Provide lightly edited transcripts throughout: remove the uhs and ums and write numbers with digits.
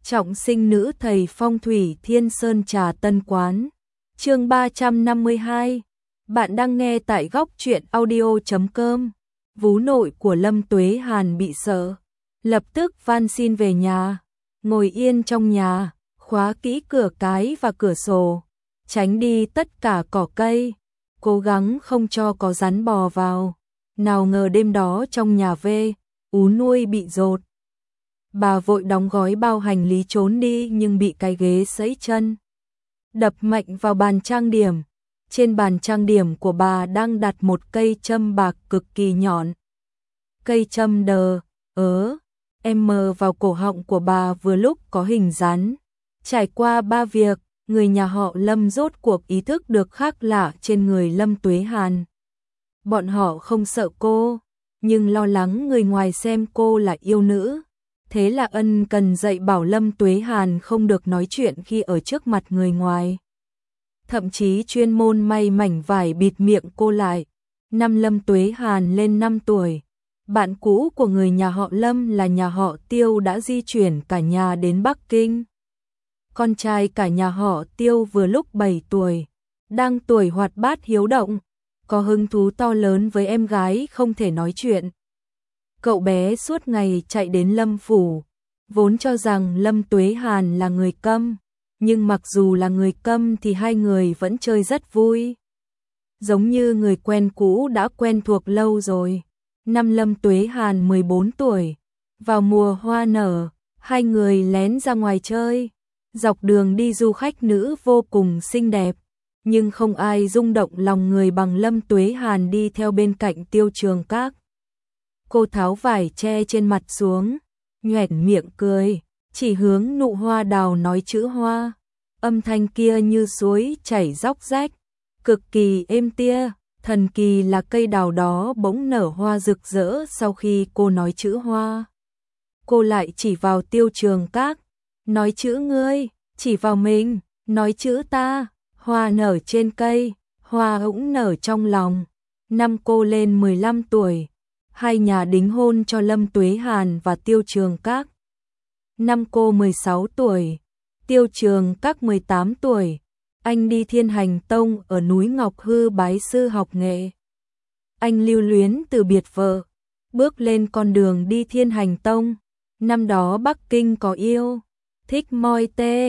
Trọng sinh nữ thầy phong thủy Thiên Sơn Trà Tân Quán. Chương 352. Bạn đang nghe tại góc truyện audio.com. Vú nội của Lâm Tuế Hàn bị sợ, lập tức van xin về nhà, ngồi yên trong nhà, khóa kỹ cửa cái và cửa sổ, tránh đi tất cả cỏ cây, cố gắng không cho có rắn bò vào. Nào ngờ đêm đó trong nhà ú nuôi bị dột. Bà vội đóng gói bao hành lý trốn đi nhưng bị cái ghế sẫy chân, đập mạnh vào bàn trang điểm. Trên bàn trang điểm của bà đang đặt một cây châm bạc cực kỳ nhọn. Cây châm vào cổ họng của bà vừa lúc có hình rắn. Trải qua 3 việc, người nhà họ Lâm rốt cuộc ý thức được khác lạ trên người Lâm Tuế Hàn. Bọn họ không sợ cô, nhưng lo lắng người ngoài xem cô là yêu nữ. Thế là ân cần dạy bảo Lâm Tuế Hàn không được nói chuyện khi ở trước mặt người ngoài. Thậm chí chuyên môn may mảnh vải bịt miệng cô lại. Năm Lâm Tuế Hàn lên 5 tuổi, bạn cũ của người nhà họ Lâm là nhà họ Tiêu đã di chuyển cả nhà đến Bắc Kinh. Con trai cả nhà họ Tiêu vừa lúc 7 tuổi, đang tuổi hoạt bát hiếu động, có hứng thú to lớn với em gái không thể nói chuyện. Cậu bé suốt ngày chạy đến Lâm phủ, vốn cho rằng Lâm Tuế Hàn là người câm, nhưng mặc dù là người câm thì hai người vẫn chơi rất vui. Giống như người quen cũ đã quen thuộc lâu rồi. Năm Lâm Tuế Hàn 14 tuổi, vào mùa hoa nở, hai người lén ra ngoài chơi. Dọc đường đi du khách nữ vô cùng xinh đẹp, nhưng không ai rung động lòng người bằng Lâm Tuế Hàn đi theo bên cạnh Tiêu Trường Các. Cô tháo vải che trên mặt xuống, nhoẻn miệng cười, chỉ hướng nụ hoa đào nói chữ hoa. Âm thanh kia như suối chảy róc rách, cực kỳ êm tia. Thần kỳ là cây đào đó bỗng nở hoa rực rỡ sau khi cô nói chữ hoa. Cô lại chỉ vào Tiêu Trường Các, nói chữ ngươi, chỉ vào mình, nói chữ ta. Hoa nở trên cây, hoa cũng nở trong lòng. Năm cô lên 15 tuổi, hai nhà đính hôn cho Lâm Tuế Hàn và Tiêu Trường Các. Năm cô 16 tuổi, Tiêu Trường Các 18 tuổi, anh đi Thiên Hành Tông ở núi Ngọc Hư bái sư học nghệ. Anh lưu luyến từ biệt vợ, bước lên con đường đi Thiên Hành Tông. Năm đó Bắc Kinh có yêu, thích moi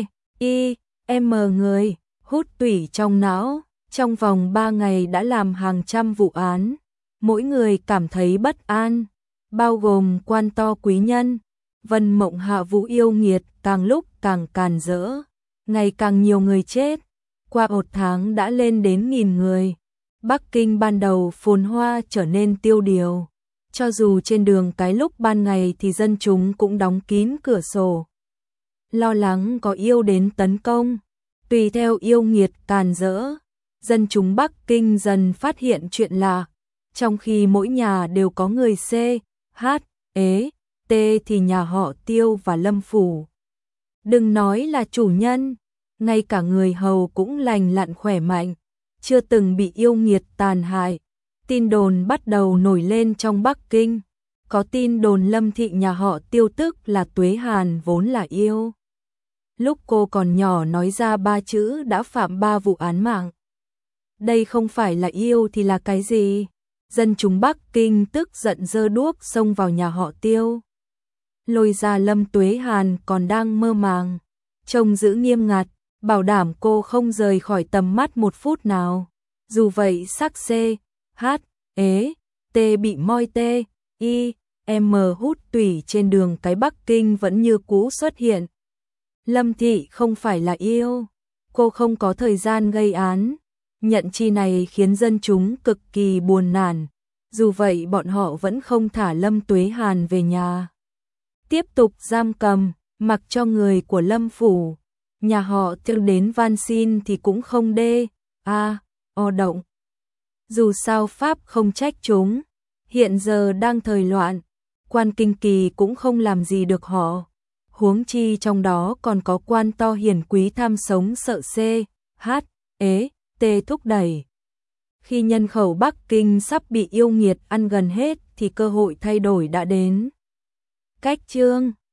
người, hút tủy trong não, trong vòng 3 ngày đã làm hàng trăm vụ án. Mỗi người cảm thấy bất an, bao gồm quan to quý nhân. Vân Mộng Hạ Vũ yêu nghiệt càng lúc càng càn rỡ, ngày càng nhiều người chết. Qua 1 tháng đã lên đến 1000 người. Bắc Kinh ban đầu phồn hoa trở nên tiêu điều. Cho dù trên đường cái lúc ban ngày thì dân chúng cũng đóng kín cửa sổ, lo lắng có yêu đến tấn công. Tùy theo yêu nghiệt càn rỡ, dân chúng Bắc Kinh dần phát hiện chuyện lạ. Trong khi mỗi nhà đều có người thì nhà họ Tiêu và Lâm phủ, đừng nói là chủ nhân, ngay cả người hầu cũng lành lặn khỏe mạnh, chưa từng bị yêu nghiệt tàn hại. Tin đồn bắt đầu nổi lên trong Bắc Kinh. Có tin đồn Lâm thị nhà họ Tiêu tức là Tuế Hàn vốn là yêu. Lúc cô còn nhỏ nói ra 3 chữ đã phạm 3 vụ án mạng. Đây không phải là yêu thì là cái gì? Dân chúng Bắc Kinh tức giận giơ đuốc xông vào nhà họ Tiêu, lôi ra Lâm Tuế Hàn còn đang mơ màng, trông giữ nghiêm ngặt, bảo đảm cô không rời khỏi tầm mắt 1 phút nào. Dù vậy sắc bị moi hút tủy trên đường cái Bắc Kinh vẫn như cũ xuất hiện. Lâm thị không phải là yêu, cô không có thời gian gây án. Nhận chi này khiến dân chúng cực kỳ buồn nản. Dù vậy bọn họ vẫn không thả Lâm Tuế Hàn về nhà, tiếp tục giam cầm, mặc cho người của Lâm phủ, nhà họ Tiêu đến van xin thì cũng không động. Dù sao pháp không trách chúng, hiện giờ đang thời loạn, quan kinh kỳ cũng không làm gì được họ. Huống chi trong đó còn có quan to hiền quý tham sống sợ thúc đẩy. Khi nhân khẩu Bắc Kinh sắp bị yêu nghiệt ăn gần hết thì cơ hội thay đổi đã đến. Cách chương